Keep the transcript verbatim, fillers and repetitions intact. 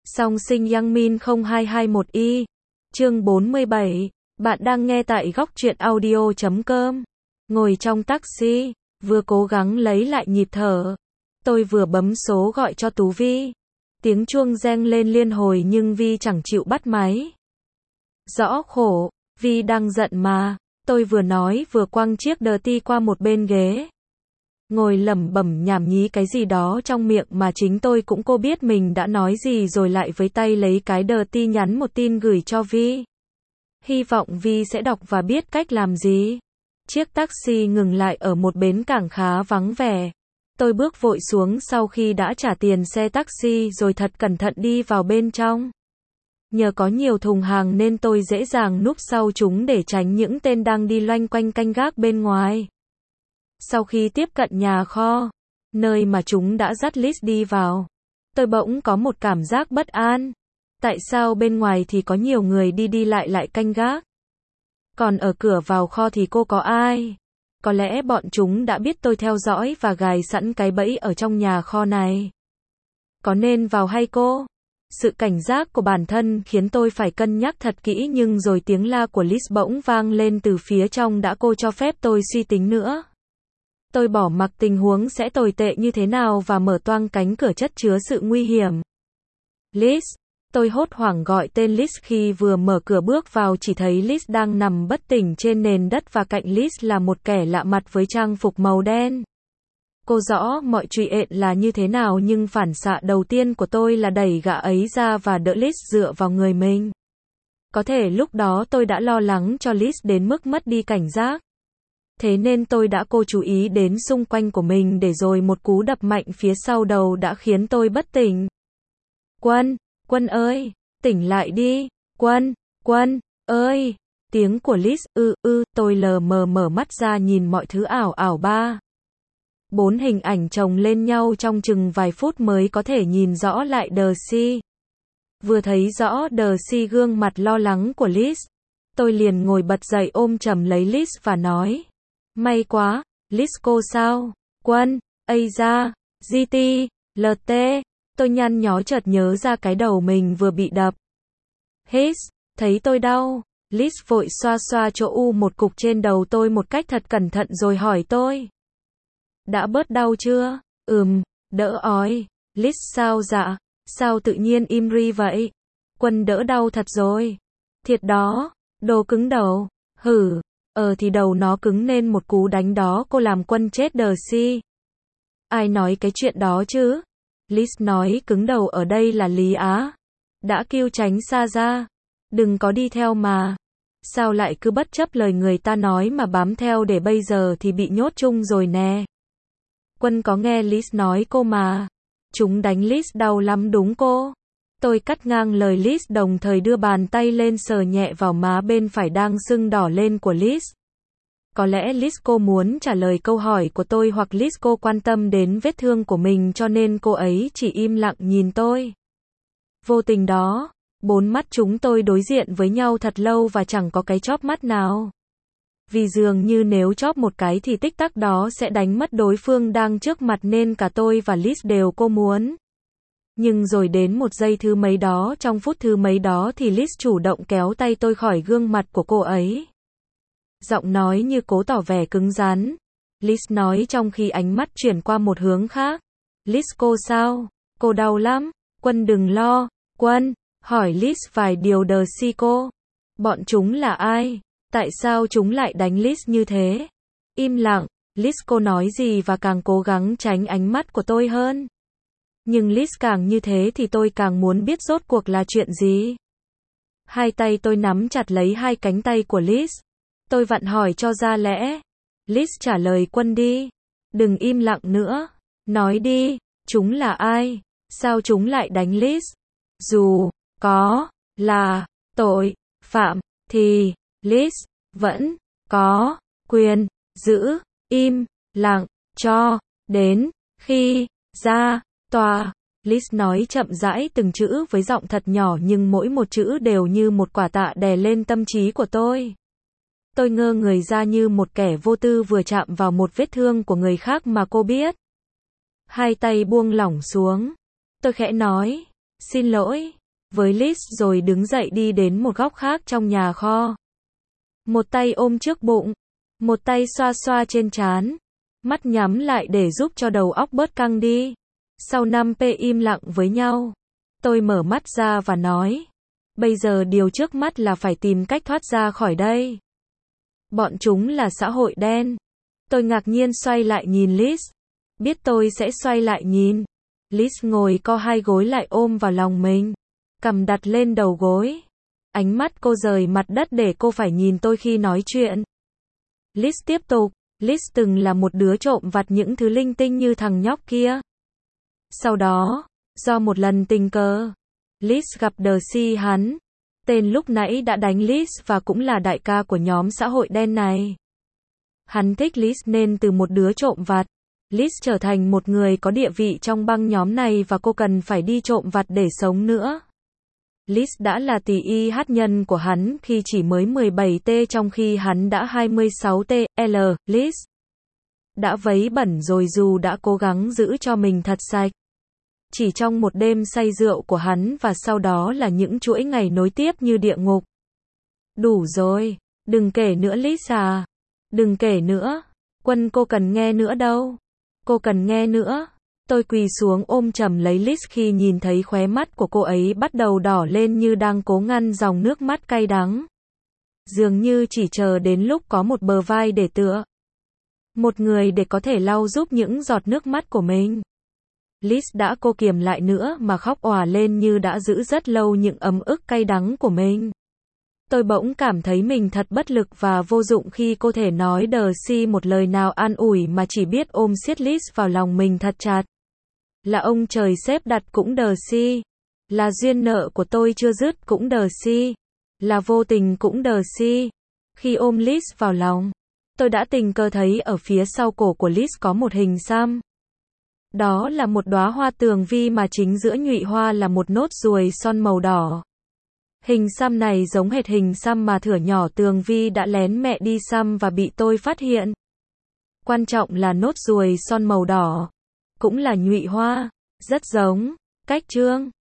Song sinh Young Min không hai hai một i. Chương bốn mươi bảy. Bạn đang nghe tại góc truyện audio chấm com. Ngồi trong taxi, vừa cố gắng lấy lại nhịp thở. Tôi vừa bấm số gọi cho Tú Vi. Tiếng chuông reng lên liên hồi nhưng Vi chẳng chịu bắt máy. Rõ khổ, Vi đang giận mà. Tôi vừa nói vừa quăng chiếc đờ ti qua một bên ghế. Ngồi lẩm bẩm nhảm nhí cái gì đó trong miệng mà chính tôi cũng cô biết mình đã nói gì rồi lại với tay lấy cái đờ ti nhắn một tin gửi cho Vi. Hy vọng Vi sẽ đọc và biết cách làm gì. Chiếc taxi ngừng lại ở một bến cảng khá vắng vẻ. Tôi bước vội xuống sau khi đã trả tiền xe taxi rồi thật cẩn thận đi vào bên trong. Nhờ có nhiều thùng hàng nên tôi dễ dàng núp sau chúng để tránh những tên đang đi loanh quanh canh gác bên ngoài. Sau khi tiếp cận nhà kho, nơi mà chúng đã dắt Liz đi vào, tôi bỗng có một cảm giác bất an. Tại sao bên ngoài thì có nhiều người đi đi lại lại canh gác? Còn ở cửa vào kho thì cô có ai? Có lẽ bọn chúng đã biết tôi theo dõi và gài sẵn cái bẫy ở trong nhà kho này. Có nên vào hay cô? Sự cảnh giác của bản thân khiến tôi phải cân nhắc thật kỹ nhưng rồi tiếng la của Liz bỗng vang lên từ phía trong đã cô cho phép tôi suy tính nữa. Tôi bỏ mặc tình huống sẽ tồi tệ như thế nào và mở toang cánh cửa chất chứa sự nguy hiểm. Liz. Tôi hốt hoảng gọi tên Liz khi vừa mở cửa bước vào chỉ thấy Liz đang nằm bất tỉnh trên nền đất và cạnh Liz là một kẻ lạ mặt với trang phục màu đen. Cô rõ mọi chuyện là như thế nào nhưng phản xạ đầu tiên của tôi là đẩy gã ấy ra và đỡ Liz dựa vào người mình. Có thể lúc đó tôi đã lo lắng cho Liz đến mức mất đi cảnh giác. Thế nên tôi đã cố chú ý đến xung quanh của mình để rồi một cú đập mạnh phía sau đầu đã khiến tôi bất tỉnh. Quân, Quân ơi, tỉnh lại đi, Quân, Quân, ơi, tiếng của Liz, ư, ư, tôi lờ mờ mở mắt ra nhìn mọi thứ ảo ảo ba. Bốn hình ảnh chồng lên nhau trong chừng vài phút mới có thể nhìn rõ lại Darcy. Vừa thấy rõ Darcy gương mặt lo lắng của Liz, tôi liền ngồi bật dậy ôm chầm lấy Liz và nói. May quá, Liz cô sao? Quân, ây da, giê tê, lờ tê, tôi nhăn nhó chợt nhớ ra cái đầu mình vừa bị đập. Hít, thấy tôi đau, Liz vội xoa xoa chỗ u một cục trên đầu tôi một cách thật cẩn thận rồi hỏi tôi. Đã bớt đau chưa? Ừm, đỡ ói. Liz sao dạ? Sao tự nhiên im ri vậy? Quân đỡ đau thật rồi. Thiệt đó, đồ cứng đầu. Hử. Ờ thì đầu nó cứng nên một cú đánh đó cô làm Quân chết Darcy. Ai nói cái chuyện đó chứ? Liz nói cứng đầu ở đây là Lý Á. Đã kêu tránh xa ra. Đừng có đi theo mà. Sao lại cứ bất chấp lời người ta nói mà bám theo để bây giờ thì bị nhốt chung rồi nè. Quân có nghe Liz nói cô mà. Chúng đánh Liz đau lắm đúng cô? Tôi cắt ngang lời Liz đồng thời đưa bàn tay lên sờ nhẹ vào má bên phải đang sưng đỏ lên của Liz. Có lẽ Liz cô muốn trả lời câu hỏi của tôi hoặc Liz cô quan tâm đến vết thương của mình cho nên cô ấy chỉ im lặng nhìn tôi. Vô tình đó, bốn mắt chúng tôi đối diện với nhau thật lâu và chẳng có cái chóp mắt nào. Vì dường như nếu chóp một cái thì tích tắc đó sẽ đánh mất đối phương đang trước mặt nên cả tôi và Liz đều cô muốn. Nhưng rồi đến một giây thứ mấy đó trong phút thứ mấy đó thì Liz chủ động kéo tay tôi khỏi gương mặt của cô ấy. Giọng nói như cố tỏ vẻ cứng rắn. Liz nói trong khi ánh mắt chuyển qua một hướng khác. Liz cô sao? Cô đau lắm. Quân đừng lo. Quân, hỏi Liz vài điều Darcy cô. Bọn chúng là ai? Tại sao chúng lại đánh Liz như thế? Im lặng, Liz cô nói gì và càng cố gắng tránh ánh mắt của tôi hơn. Nhưng Liz càng như thế thì tôi càng muốn biết rốt cuộc là chuyện gì. Hai tay tôi nắm chặt lấy hai cánh tay của Liz. Tôi vặn hỏi cho ra lẽ. Liz trả lời Quân đi. Đừng im lặng nữa. Nói đi, chúng là ai? Sao chúng lại đánh Liz? Dù có là tội phạm thì Liz vẫn có quyền giữ im lặng cho đến khi ra tòa. Liz nói chậm rãi từng chữ với giọng thật nhỏ nhưng mỗi một chữ đều như một quả tạ đè lên tâm trí của tôi. Tôi ngơ người ra như một kẻ vô tư vừa chạm vào một vết thương của người khác mà cô biết. Hai tay buông lỏng xuống. Tôi khẽ nói, xin lỗi, với Liz rồi đứng dậy đi đến một góc khác trong nhà kho. Một tay ôm trước bụng, một tay xoa xoa trên trán, mắt nhắm lại để giúp cho đầu óc bớt căng đi. Sau năm phút im lặng với nhau, tôi mở mắt ra và nói, bây giờ điều trước mắt là phải tìm cách thoát ra khỏi đây. Bọn chúng là xã hội đen. Tôi ngạc nhiên xoay lại nhìn Liz. Biết tôi sẽ xoay lại nhìn. Liz ngồi co hai gối lại ôm vào lòng mình, cằm đặt lên đầu gối. Ánh mắt cô rời mặt đất để cô phải nhìn tôi khi nói chuyện. Liz tiếp tục, Liz từng là một đứa trộm vặt những thứ linh tinh như thằng nhóc kia. Sau đó, do một lần tình cờ, Liz gặp Darcy hắn, tên lúc nãy đã đánh Liz và cũng là đại ca của nhóm xã hội đen này. Hắn thích Liz nên từ một đứa trộm vặt, Liz trở thành một người có địa vị trong băng nhóm này và cô cần phải đi trộm vặt để sống nữa. Liz đã là tỷ y hát nhân của hắn khi chỉ mới mười bảy tuổi trong khi hắn đã hai mươi sáu tuổi. L. Liz đã vấy bẩn rồi dù đã cố gắng giữ cho mình thật sạch. Chỉ trong một đêm say rượu của hắn và sau đó là những chuỗi ngày nối tiếp như địa ngục. Đủ rồi, đừng kể nữa Liz à. Đừng kể nữa. Quân cô cần nghe nữa đâu. Cô cần nghe nữa. Tôi quỳ xuống ôm chầm lấy Liz khi nhìn thấy khóe mắt của cô ấy bắt đầu đỏ lên như đang cố ngăn dòng nước mắt cay đắng. Dường như chỉ chờ đến lúc có một bờ vai để tựa. Một người để có thể lau giúp những giọt nước mắt của mình. Liz đã cô kiềm lại nữa mà khóc òa lên như đã giữ rất lâu những ấm ức cay đắng của mình. Tôi bỗng cảm thấy mình thật bất lực và vô dụng khi cô thể nói Darcy một lời nào an ủi mà chỉ biết ôm siết Liz vào lòng mình thật chặt. Là ông trời xếp đặt cũng Darcy. Là duyên nợ của tôi chưa dứt cũng Darcy. Là vô tình cũng Darcy. Khi ôm Liz vào lòng, tôi đã tình cờ thấy ở phía sau cổ của Liz có một hình xăm. Đó là một đóa hoa tường vi mà chính giữa nhụy hoa là một nốt ruồi son màu đỏ. Hình xăm này giống hệt hình xăm mà thuở nhỏ Tường Vi đã lén mẹ đi xăm và bị tôi phát hiện. Quan trọng là nốt ruồi son màu đỏ, cũng là nhụy hoa, rất giống. Cách chương